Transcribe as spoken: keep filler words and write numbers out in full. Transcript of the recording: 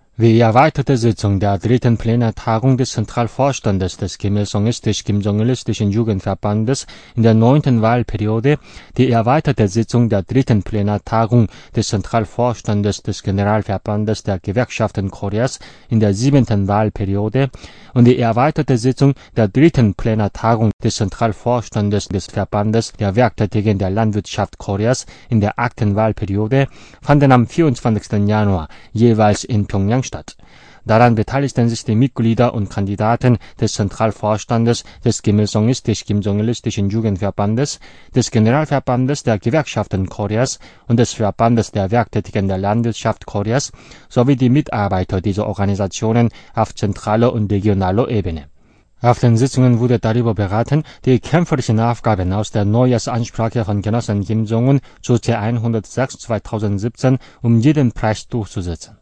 Die erweiterte Sitzung der dritten Plenartagung des Zentralvorstandes des Kim-Il-sungistischen Jugendverbandes in der neunten Wahlperiode, die erweiterte Sitzung der dritten Plenartagung des Zentralvorstandes des Generalverbandes der Gewerkschaften Koreas in der siebten Wahlperiode und die erweiterte Sitzung der dritten Plenartagung des Zentralvorstandes des Verbandes der Werktätigen der Landwirtschaft Koreas in der achten Wahlperiode fanden am vierundzwanzigsten Januar jeweils in Pjöngjang statt. Daran beteiligten sich die Mitglieder und Kandidaten des Zentralvorstandes des Kim-Il-sungistischen Jugendverbandes, des Generalverbandes der Gewerkschaften Koreas und des Verbandes der Werktätigen der Landwirtschaft Koreas sowie die Mitarbeiter dieser Organisationen auf zentraler und regionaler Ebene. Auf den Sitzungen wurde darüber beraten, die kämpferischen Aufgaben aus der Neujahrsansprache von Genossen Kim Jong-un zu C hundertsechs zweitausendsiebzehn um jeden Preis durchzusetzen.